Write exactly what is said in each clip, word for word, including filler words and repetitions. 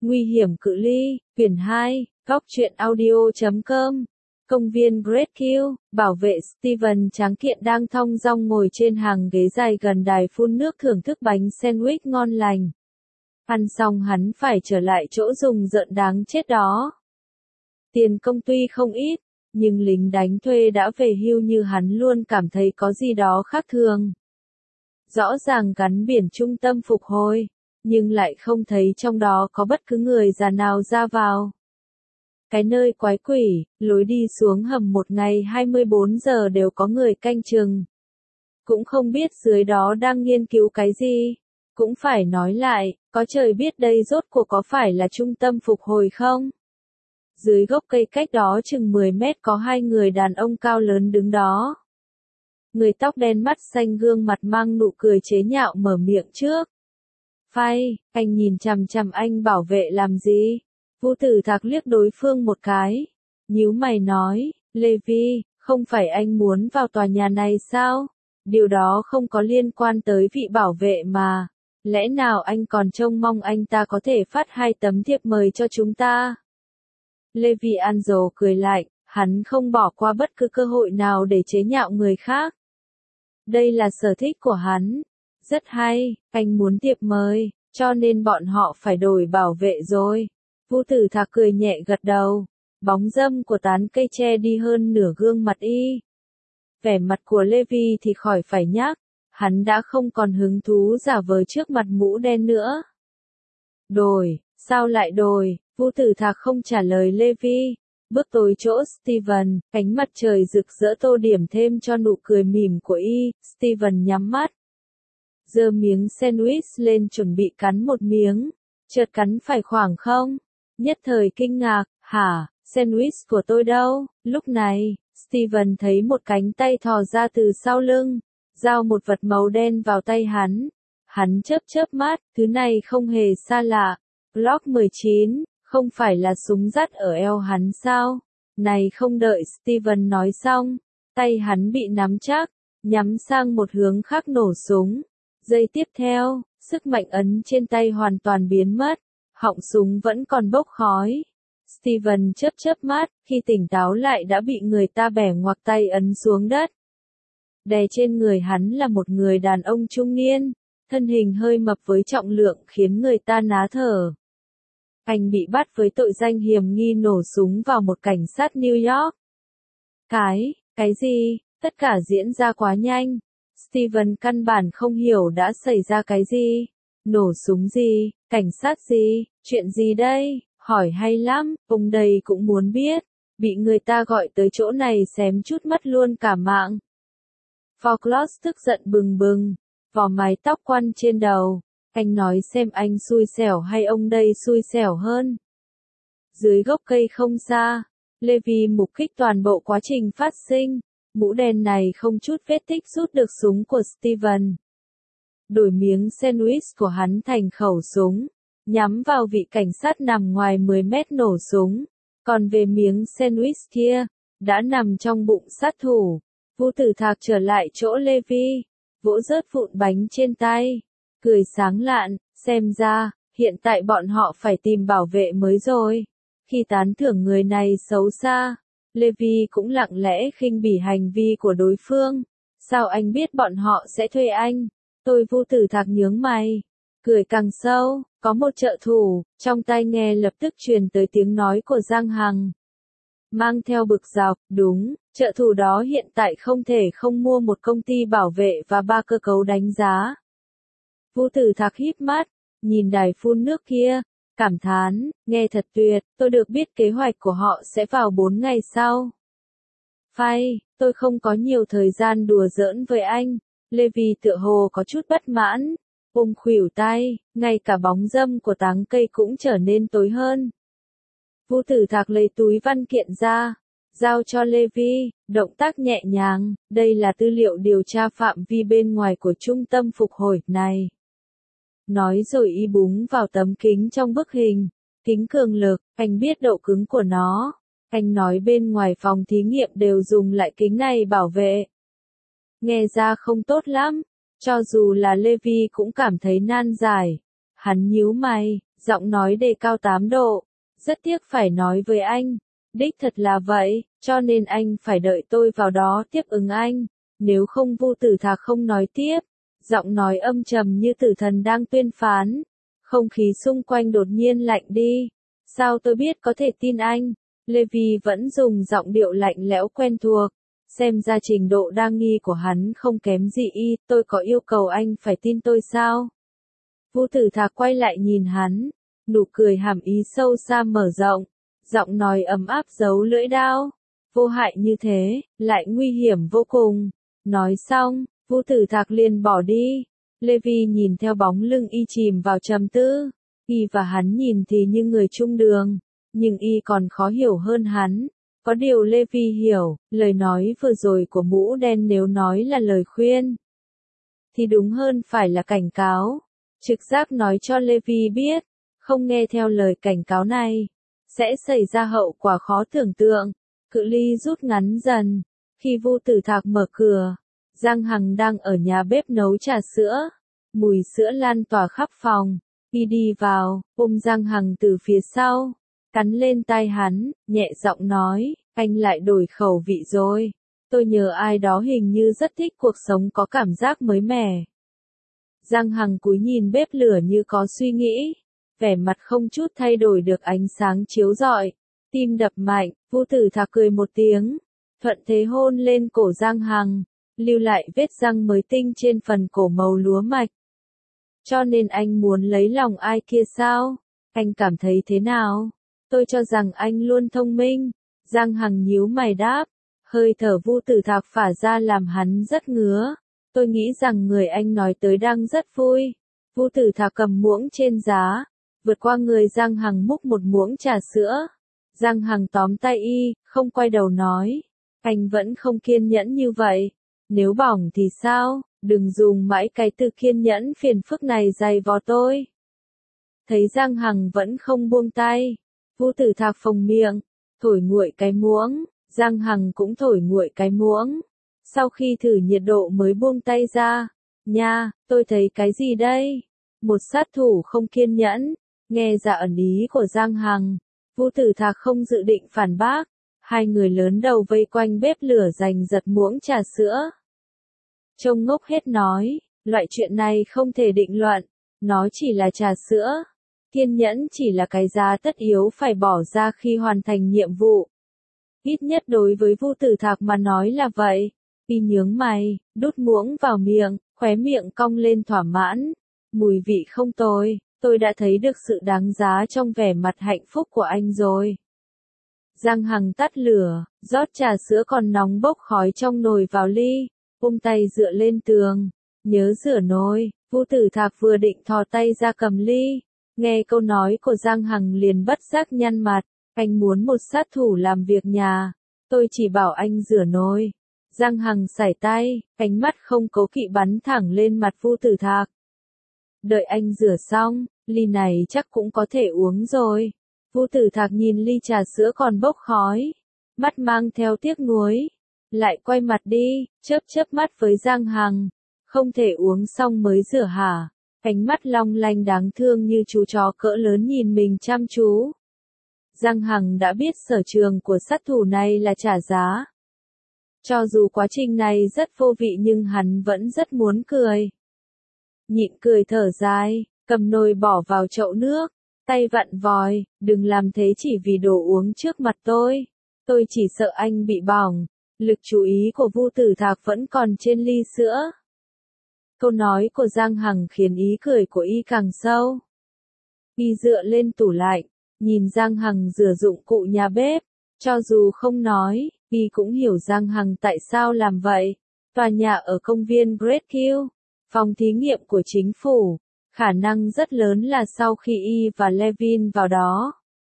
Nguy hiểm cự ly, quyển hai, góc truyện audio chấm com. Công viên Great Kill, bảo vệ Steven tráng kiện đang thong dong ngồi trên hàng ghế dài gần đài phun nước thưởng thức bánh sandwich ngon lành. Ăn xong hắn phải trở lại chỗ rùng rợn đáng chết đó. Tiền công tuy không ít, nhưng lính đánh thuê đã về hưu như hắn luôn cảm thấy có gì đó khác thường. Rõ ràng gắn biển trung tâm phục hồi, nhưng lại không thấy trong đó có bất cứ người già nào ra vào. Cái nơi quái quỷ, lối đi xuống hầm một ngày hai mươi bốn giờ đều có người canh chừng. Cũng không biết dưới đó đang nghiên cứu cái gì. Cũng phải nói lại, có trời biết đây rốt cuộc có phải là trung tâm phục hồi không? Dưới gốc cây cách đó chừng mười mét có hai người đàn ông cao lớn đứng đó. Người tóc đen mắt xanh gương mặt mang nụ cười chế nhạo mở miệng trước. Phai, anh nhìn chằm chằm anh bảo vệ làm gì? Vũ Tử Thạc liếc đối phương một cái. Nhíu mày nói, Levi, không phải anh muốn vào tòa nhà này sao? Điều đó không có liên quan tới vị bảo vệ mà. Lẽ nào anh còn trông mong anh ta có thể phát hai tấm thiệp mời cho chúng ta? Levi Anzo cười lạnh, hắn không bỏ qua bất cứ cơ hội nào để chế nhạo người khác. Đây là sở thích của hắn. Rất hay, anh muốn thiệp mời, cho nên bọn họ phải đổi bảo vệ rồi. Vũ Tử Thạc cười nhẹ gật đầu. Bóng râm của tán cây che đi hơn nửa gương mặt y. Vẻ mặt của Levi thì khỏi phải nhắc. Hắn đã không còn hứng thú giả vờ trước mặt mũ đen nữa. Đổi, sao lại đổi? Vũ Tử Thạc không trả lời Levi. Bước tới chỗ Steven, ánh mặt trời rực rỡ tô điểm thêm cho nụ cười mỉm của y. Steven nhắm mắt. Giơ miếng sandwich lên chuẩn bị cắn một miếng. Chợt cắn phải khoảng không? Nhất thời kinh ngạc, hả, sandwich của tôi đâu? Lúc này, Steven thấy một cánh tay thò ra từ sau lưng. Giao một vật màu đen vào tay hắn. Hắn chớp chớp mắt, thứ này không hề xa lạ. Glock mười chín, không phải là súng dắt ở eo hắn sao? Này không đợi Steven nói xong, tay hắn bị nắm chắc, nhắm sang một hướng khác nổ súng. Giây tiếp theo, sức mạnh ấn trên tay hoàn toàn biến mất, họng súng vẫn còn bốc khói. Steven chớp chớp mắt, khi tỉnh táo lại đã bị người ta bẻ ngoặc tay ấn xuống đất. Đè trên người hắn là một người đàn ông trung niên, thân hình hơi mập với trọng lượng khiến người ta ná thở. Anh bị bắt với tội danh hiểm nghi nổ súng vào một cảnh sát New York. Cái, cái gì, tất cả diễn ra quá nhanh. Steven căn bản không hiểu đã xảy ra cái gì. Nổ súng gì, cảnh sát gì, chuyện gì đây, hỏi hay lắm, ông đây cũng muốn biết. Bị người ta gọi tới chỗ này xém chút mất luôn cả mạng. Fauclos tức giận bừng bừng, vò mái tóc quăn trên đầu. Anh nói xem anh xui xẻo hay ông đây xui xẻo hơn. Dưới gốc cây không xa, Levi mục kích toàn bộ quá trình phát sinh. Mũ đen này không chút vết tích rút được súng của Steven. Đổi miếng sandwich của hắn thành khẩu súng, nhắm vào vị cảnh sát nằm ngoài mười mét nổ súng. Còn về miếng sandwich kia, đã nằm trong bụng sát thủ. Vũ Tử Thạc trở lại chỗ Levi, vỗ rớt vụn bánh trên tay, cười sáng lạn, xem ra, hiện tại bọn họ phải tìm bảo vệ mới rồi. Khi tán thưởng người này xấu xa, Levi cũng lặng lẽ khinh bỉ hành vi của đối phương. Sao anh biết bọn họ sẽ thuê anh? Tôi Vũ Tử Thạc nhướng mày, cười càng sâu, có một trợ thủ, trong tai nghe lập tức truyền tới tiếng nói của Giang Hằng. Mang theo bực dọc, đúng, trợ thủ đó hiện tại không thể không mua một công ty bảo vệ và ba cơ cấu đánh giá. Vũ Tử Thạc híp mắt, nhìn đài phun nước kia, cảm thán, nghe thật tuyệt, tôi được biết kế hoạch của họ sẽ vào bốn ngày sau. Phai, tôi không có nhiều thời gian đùa giỡn với anh. Levi tựa hồ có chút bất mãn, ôm khuỷu tay, ngay cả bóng râm của tán cây cũng trở nên tối hơn. Vũ Tử Thạc lấy túi văn kiện ra, giao cho Levi, động tác nhẹ nhàng, đây là tư liệu điều tra phạm vi bên ngoài của trung tâm phục hồi này. Nói rồi y búng vào tấm kính trong bức hình, kính cường lực, anh biết độ cứng của nó. Anh nói bên ngoài phòng thí nghiệm đều dùng lại kính này bảo vệ. Nghe ra không tốt lắm, cho dù là Levi cũng cảm thấy nan giải. Hắn nhíu mày, Giọng nói đề cao tám độ. Rất tiếc phải nói với anh. Đích thật là vậy, cho nên anh phải đợi tôi vào đó tiếp ứng anh. Nếu không Vu Tử Thạc không nói tiếp. Giọng nói âm trầm như tử thần đang tuyên phán. Không khí xung quanh đột nhiên lạnh đi. Sao tôi biết có thể tin anh? Levi vẫn dùng giọng điệu lạnh lẽo quen thuộc. Xem ra trình độ đa nghi của hắn không kém gì y, tôi có yêu cầu anh phải tin tôi sao? Vu Tử Thạc quay lại nhìn hắn, nụ cười hàm ý sâu xa mở rộng, giọng nói ấm áp giấu lưỡi đao. Vô hại như thế, lại nguy hiểm vô cùng. Nói xong, Vu Tử Thạc liền bỏ đi. Levi nhìn theo bóng lưng y chìm vào trầm tư. Y và hắn nhìn thì như người chung đường, nhưng y còn khó hiểu hơn hắn. Có điều Levi hiểu, lời nói vừa rồi của mũ đen nếu nói là lời khuyên, thì đúng hơn phải là cảnh cáo. Trực giác nói cho Levi biết, không nghe theo lời cảnh cáo này, sẽ xảy ra hậu quả khó tưởng tượng. Cự ly rút ngắn dần. Khi Vu Tử Thạc mở cửa, Giang Hằng đang ở nhà bếp nấu trà sữa. Mùi sữa lan tỏa khắp phòng. Y đi vào, ôm Giang Hằng từ phía sau, cắn lên tai hắn, nhẹ giọng nói, anh lại đổi khẩu vị rồi. Tôi nhớ ai đó hình như rất thích cuộc sống có cảm giác mới mẻ. Giang Hằng cúi nhìn bếp lửa như có suy nghĩ, vẻ mặt không chút thay đổi được ánh sáng chiếu rọi, tim đập mạnh. Vu Tử Thạc cười một tiếng, thuận thế hôn lên cổ Giang Hằng, lưu lại vết răng mới tinh trên phần cổ màu lúa mạch. Cho nên anh muốn lấy lòng ai kia sao? Anh cảm thấy thế nào? Tôi cho rằng anh luôn thông minh. Giang Hằng nhíu mày đáp, hơi thở Vu Tử Thạc phả ra làm hắn rất ngứa. Tôi nghĩ rằng người anh nói tới đang rất vui. Vu Tử Thạc cầm muỗng trên giá, vượt qua người Giang Hằng múc một muỗng trà sữa. Giang Hằng tóm tay y, không quay đầu nói, anh vẫn không kiên nhẫn như vậy. Nếu bỏng thì sao? Đừng dùng mãi cái từ kiên nhẫn phiền phức này dày vò tôi. Thấy Giang Hằng vẫn không buông tay, Vu Tử Thạc phồng miệng, thổi nguội cái muỗng. Giang Hằng cũng thổi nguội cái muỗng. Sau khi thử nhiệt độ mới buông tay ra. Nha, tôi thấy cái gì đây? Một sát thủ không kiên nhẫn. Nghe ra ẩn ý của Giang Hằng, Vu Tử Thạc không dự định phản bác. Hai người lớn đầu vây quanh bếp lửa giành giật muỗng trà sữa. Trông ngốc hết nói, loại chuyện này không thể định luận, nó chỉ là trà sữa. Kiên nhẫn chỉ là cái giá tất yếu phải bỏ ra khi hoàn thành nhiệm vụ. Ít nhất đối với Vu Tử Thạc mà nói là vậy. Y nhướng mày, đút muỗng vào miệng, khóe miệng cong lên thỏa mãn. Mùi vị không tồi, tôi đã thấy được sự đáng giá trong vẻ mặt hạnh phúc của anh rồi. Giang Hằng tắt lửa, rót trà sữa còn nóng bốc khói trong nồi vào ly, ôm tay dựa lên tường, nhớ rửa nồi. Vu Tử Thạc vừa định thò tay ra cầm ly, nghe câu nói của Giang Hằng liền bất giác nhăn mặt. Anh muốn một sát thủ làm việc nhà, tôi chỉ bảo anh rửa nồi. Giang Hằng sải tay, ánh mắt không cố kỵ bắn thẳng lên mặt Vu Tử Thạc. Đợi anh rửa xong, ly này chắc cũng có thể uống rồi. Vu Tử Thạc nhìn ly trà sữa còn bốc khói, mắt mang theo tiếc nuối, lại quay mặt đi, chớp chớp mắt với Giang Hằng. Không thể uống xong mới rửa hả? Ánh mắt long lanh đáng thương như chú chó cỡ lớn nhìn mình chăm chú. Giang Hằng đã biết sở trường của sát thủ này là trả giá. Cho dù quá trình này rất vô vị nhưng hắn vẫn rất muốn cười. Nhịn cười thở dài, cầm nồi bỏ vào chậu nước, tay vặn vòi, đừng làm thế chỉ vì đồ uống trước mặt tôi. Tôi chỉ sợ anh bị bỏng. Lực chú ý của Vu Tử Thạc vẫn còn trên ly sữa. Câu nói của Giang Hằng khiến ý cười của y càng sâu. Y dựa lên tủ lạnh, nhìn Giang Hằng rửa dụng cụ nhà bếp. Cho dù không nói, y cũng hiểu Giang Hằng tại sao làm vậy. Tòa nhà ở công viên Great Kill, phòng thí nghiệm của chính phủ, khả năng rất lớn là sau khi y và Levin vào đó,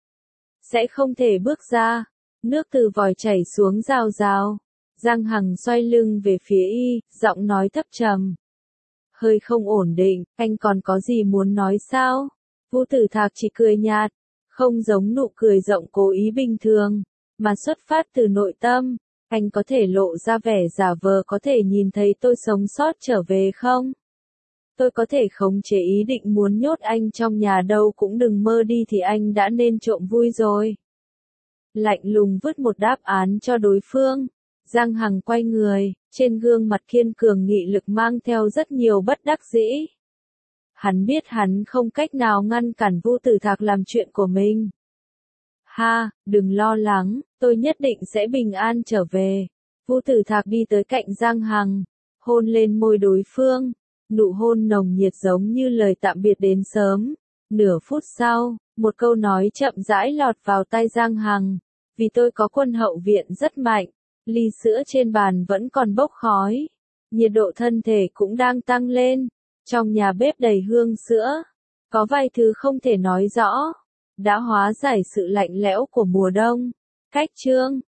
sẽ không thể bước ra. Nước từ vòi chảy xuống rào rào. Giang Hằng xoay lưng về phía y, giọng nói thấp trầm. Hơi không ổn định, anh còn có gì muốn nói sao? Vu Tử Thạc chỉ cười nhạt, không giống nụ cười rộng cố ý bình thường, mà xuất phát từ nội tâm. Anh có thể lộ ra vẻ giả vờ có thể nhìn thấy tôi sống sót trở về không? Tôi có thể khống chế ý định muốn nhốt anh trong nhà đâu cũng đừng mơ đi thì anh đã nên trộm vui rồi. Lạnh lùng vứt một đáp án cho đối phương. Giang Hằng quay người, trên gương mặt kiên cường nghị lực mang theo rất nhiều bất đắc dĩ. Hắn biết hắn không cách nào ngăn cản Vu Tử Thạc làm chuyện của mình. Ha, đừng lo lắng, tôi nhất định sẽ bình an trở về. Vu Tử Thạc đi tới cạnh Giang Hằng, hôn lên môi đối phương. Nụ hôn nồng nhiệt giống như lời tạm biệt đến sớm. Nửa phút sau, một câu nói chậm rãi lọt vào tai Giang Hằng. Vì tôi có quân hậu viện rất mạnh, ly sữa trên bàn vẫn còn bốc khói. Nhiệt độ thân thể cũng đang tăng lên. Trong nhà bếp đầy hương sữa. Có vài thứ không thể nói rõ. Đã hóa giải sự lạnh lẽo của mùa đông. Cách chương